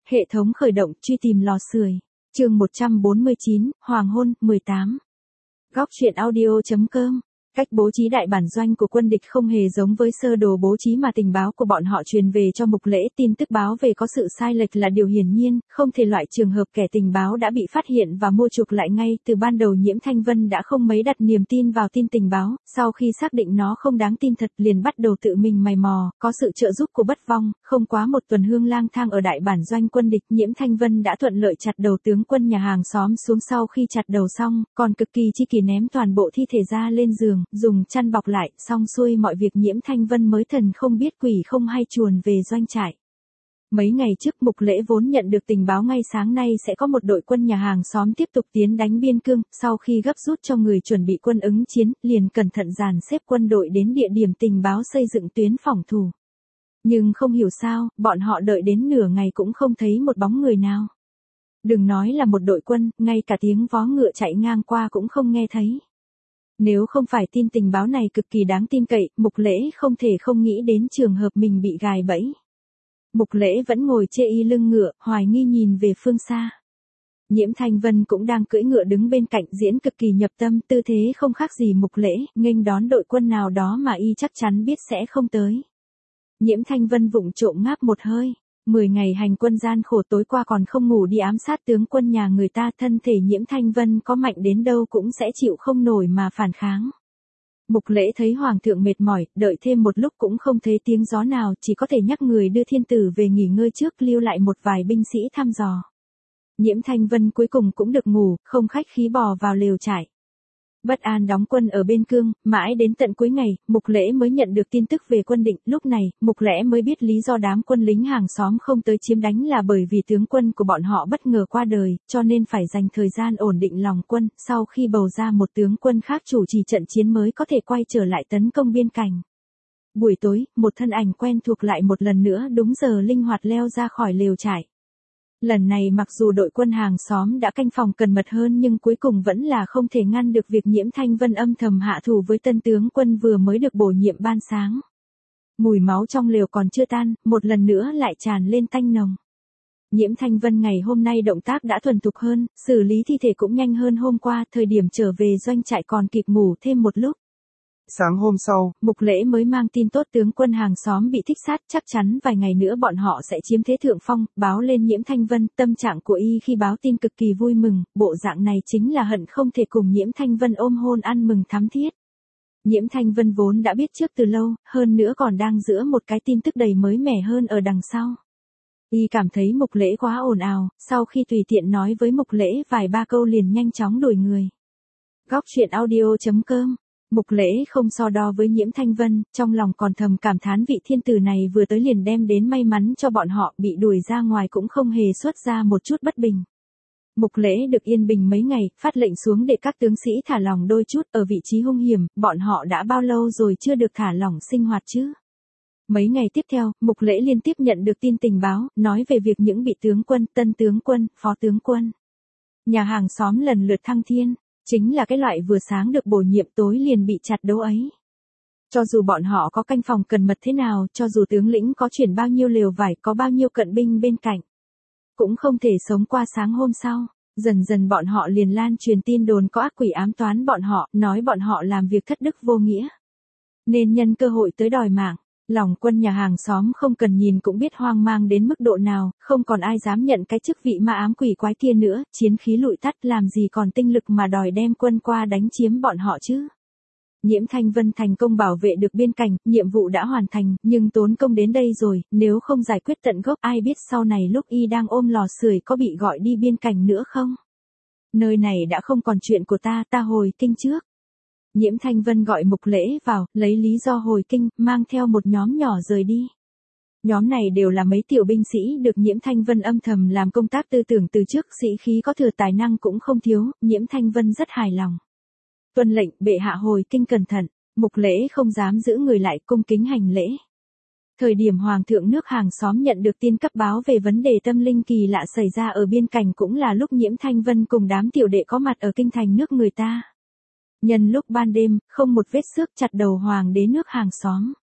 Hệ thống khởi động, truy tìm lò sưởi. Chương 149, Hoàng hôn, 18. Góc truyện audio.com. Cách bố trí đại bản doanh của quân địch không hề giống với sơ đồ bố trí mà tình báo của bọn họ truyền về cho Mục Lễ. Tin tức báo về có sự sai lệch là điều hiển nhiên, không thể loại trường hợp kẻ tình báo đã bị phát hiện và mua chuộc lại ngay. Từ ban đầu Nhiễm Thanh Vân đã không mấy đặt niềm tin vào tin tình báo, sau khi xác định nó không đáng tin thật liền bắt đầu tự mình mày mò, có sự trợ giúp của Bất Vong, không quá một tuần hương lang thang ở đại bản doanh quân địch, Nhiễm Thanh Vân đã thuận lợi chặt đầu tướng quân nhà hàng xóm xuống. Sau khi chặt đầu xong, còn cực kỳ chi kỷ ném toàn bộ thi thể ra lên giường, dùng chăn bọc lại, xong xuôi mọi việc Nhiễm Thanh Vân mới thần không biết quỷ không hay chuồn về doanh trại. Mấy ngày trước Mục Lễ vốn nhận được tình báo ngay sáng nay sẽ có một đội quân nhà hàng xóm tiếp tục tiến đánh biên cương, sau khi gấp rút cho người chuẩn bị quân ứng chiến, liền cẩn thận dàn xếp quân đội đến địa điểm tình báo xây dựng tuyến phòng thủ. Nhưng không hiểu sao, bọn họ đợi đến nửa ngày cũng không thấy một bóng người nào. Đừng nói là một đội quân, ngay cả tiếng vó ngựa chạy ngang qua cũng không nghe thấy. Nếu không phải tin tình báo này cực kỳ đáng tin cậy, Mục Lễ không thể không nghĩ đến trường hợp mình bị gài bẫy. Mục Lễ vẫn ngồi chê y lưng ngựa, hoài nghi nhìn về phương xa. Nhiễm Thanh Vân cũng đang cưỡi ngựa đứng bên cạnh, diễn cực kỳ nhập tâm, tư thế không khác gì Mục Lễ, nghênh đón đội quân nào đó mà y chắc chắn biết sẽ không tới. Nhiễm Thanh Vân vụng trộm ngáp một hơi. 10 ngày hành quân gian khổ, tối qua còn không ngủ đi ám sát tướng quân nhà người ta, thân thể Nhiễm Thanh Vân có mạnh đến đâu cũng sẽ chịu không nổi mà phản kháng. Mục Lễ thấy hoàng thượng mệt mỏi, đợi thêm một lúc cũng không thấy tiếng gió nào, chỉ có thể nhắc người đưa thiên tử về nghỉ ngơi trước, lưu lại một vài binh sĩ thăm dò. Nhiễm Thanh Vân cuối cùng cũng được ngủ, không khách khí bò vào lều trại. Bất an đóng quân ở biên cương, mãi đến tận cuối ngày, Mục Lễ mới nhận được tin tức về quân Định. Lúc này, Mục Lễ mới biết lý do đám quân lính hàng xóm không tới chiếm đánh là bởi vì tướng quân của bọn họ bất ngờ qua đời, cho nên phải dành thời gian ổn định lòng quân, sau khi bầu ra một tướng quân khác chủ trì trận chiến mới có thể quay trở lại tấn công biên cảnh. Buổi tối, một thân ảnh quen thuộc lại một lần nữa đúng giờ linh hoạt leo ra khỏi lều trại. Lần này mặc dù đội quân hàng xóm đã canh phòng cẩn mật hơn nhưng cuối cùng vẫn là không thể ngăn được việc Nhiễm Thanh Vân âm thầm hạ thủ với tân tướng quân vừa mới được bổ nhiệm ban sáng. Mùi máu trong lều còn chưa tan, một lần nữa lại tràn lên tanh nồng. Nhiễm Thanh Vân ngày hôm nay động tác đã thuần thục hơn, xử lý thi thể cũng nhanh hơn hôm qua, thời điểm trở về doanh trại còn kịp ngủ thêm một lúc. Sáng hôm sau, Mục Lễ mới mang tin tốt tướng quân hàng xóm bị thích sát, chắc chắn vài ngày nữa bọn họ sẽ chiếm thế thượng phong, báo lên Nhiễm Thanh Vân. Tâm trạng của y khi báo tin cực kỳ vui mừng, bộ dạng này chính là hận không thể cùng Nhiễm Thanh Vân ôm hôn ăn mừng thắm thiết. Nhiễm Thanh Vân vốn đã biết trước từ lâu, hơn nữa còn đang giữa một cái tin tức đầy mới mẻ hơn ở đằng sau. Y cảm thấy Mục Lễ quá ồn ào, sau khi tùy tiện nói với Mục Lễ vài ba câu liền nhanh chóng đuổi người. Góc truyện audio.com. Mục Lễ không so đo với Nhiễm Thanh Vân, trong lòng còn thầm cảm thán vị thiên tử này vừa tới liền đem đến may mắn cho bọn họ, bị đuổi ra ngoài cũng không hề xuất ra một chút bất bình. Mục Lễ được yên bình mấy ngày, phát lệnh xuống để các tướng sĩ thả lỏng đôi chút, ở vị trí hung hiểm, bọn họ đã bao lâu rồi chưa được thả lỏng sinh hoạt chứ? Mấy ngày tiếp theo, Mục Lễ liên tiếp nhận được tin tình báo, nói về việc những bị tướng quân, tân tướng quân, phó tướng quân, nhà hàng xóm lần lượt thăng thiên. Chính là cái loại vừa sáng được bổ nhiệm tối liền bị chặt đấu ấy. Cho dù bọn họ có canh phòng cẩn mật thế nào, cho dù tướng lĩnh có chuyển bao nhiêu lều vải, có bao nhiêu cận binh bên cạnh, cũng không thể sống qua sáng hôm sau. Dần dần bọn họ liền lan truyền tin đồn có ác quỷ ám toán bọn họ, nói bọn họ làm việc thất đức vô nghĩa, nên nhân cơ hội tới đòi mạng. Lòng quân nhà hàng xóm không cần nhìn cũng biết hoang mang đến mức độ nào, không còn ai dám nhận cái chức vị ma ám quỷ quái kia nữa, chiến khí lụi tắt, làm gì còn tinh lực mà đòi đem quân qua đánh chiếm bọn họ chứ. Nhiễm Thanh Vân thành công bảo vệ được biên cảnh, nhiệm vụ đã hoàn thành, nhưng tốn công đến đây rồi, nếu không giải quyết tận gốc ai biết sau này lúc y đang ôm lò sưởi có bị gọi đi biên cảnh nữa không. Nơi này đã không còn chuyện của ta, ta hồi kinh trước. Nhiễm Thanh Vân gọi Mục Lễ vào, lấy lý do hồi kinh, mang theo một nhóm nhỏ rời đi. Nhóm này đều là mấy tiểu binh sĩ được Nhiễm Thanh Vân âm thầm làm công tác tư tưởng từ trước, sĩ khí có thừa, tài năng cũng không thiếu, Nhiễm Thanh Vân rất hài lòng. Tuân lệnh, bệ hạ hồi kinh cẩn thận. Mục Lễ không dám giữ người lại, cung kính hành lễ. Thời điểm hoàng thượng nước hàng xóm nhận được tin cấp báo về vấn đề tâm linh kỳ lạ xảy ra ở biên cảnh cũng là lúc Nhiễm Thanh Vân cùng đám tiểu đệ có mặt ở kinh thành nước người ta. Nhân lúc ban đêm, không một vết xước chặt đầu hoàng đế nước hàng xóm.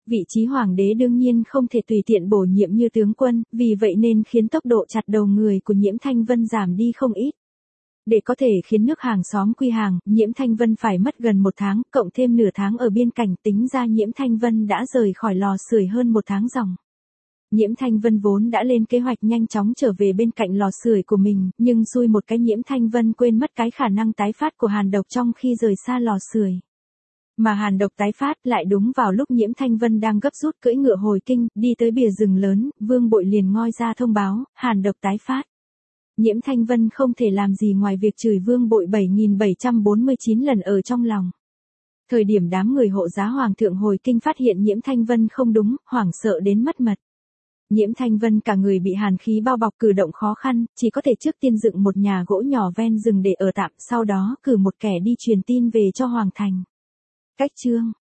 Vị trí hoàng đế đương nhiên không thể tùy tiện bổ nhiệm như tướng quân, vì vậy nên khiến tốc độ chặt đầu người của Nhiễm Thanh Vân giảm đi không ít. Để có thể khiến nước hàng xóm quy hàng, Nhiễm Thanh Vân phải mất gần 1 tháng, cộng thêm nửa tháng ở biên cảnh, tính ra Nhiễm Thanh Vân đã rời khỏi lò sưởi hơn 1 tháng ròng. Nhiễm Thanh Vân vốn đã lên kế hoạch nhanh chóng trở về bên cạnh lò sưởi của mình, nhưng xui một cái Nhiễm Thanh Vân quên mất cái khả năng tái phát của hàn độc trong khi rời xa lò sưởi. Mà hàn độc tái phát lại đúng vào lúc Nhiễm Thanh Vân đang gấp rút cưỡi ngựa hồi kinh, đi tới bìa rừng lớn, Vương Bội liền ngoi ra thông báo, hàn độc tái phát. Nhiễm Thanh Vân không thể làm gì ngoài việc chửi Vương Bội 7749 lần ở trong lòng. Thời điểm đám người hộ giá hoàng thượng hồi kinh phát hiện Nhiễm Thanh Vân không đúng, hoảng sợ đến mất mật. Nhiễm Thanh Vân cả người bị hàn khí bao bọc, cử động khó khăn, chỉ có thể trước tiên dựng một nhà gỗ nhỏ ven rừng để ở tạm, sau đó cử một kẻ đi truyền tin về cho hoàng thành. Cách chương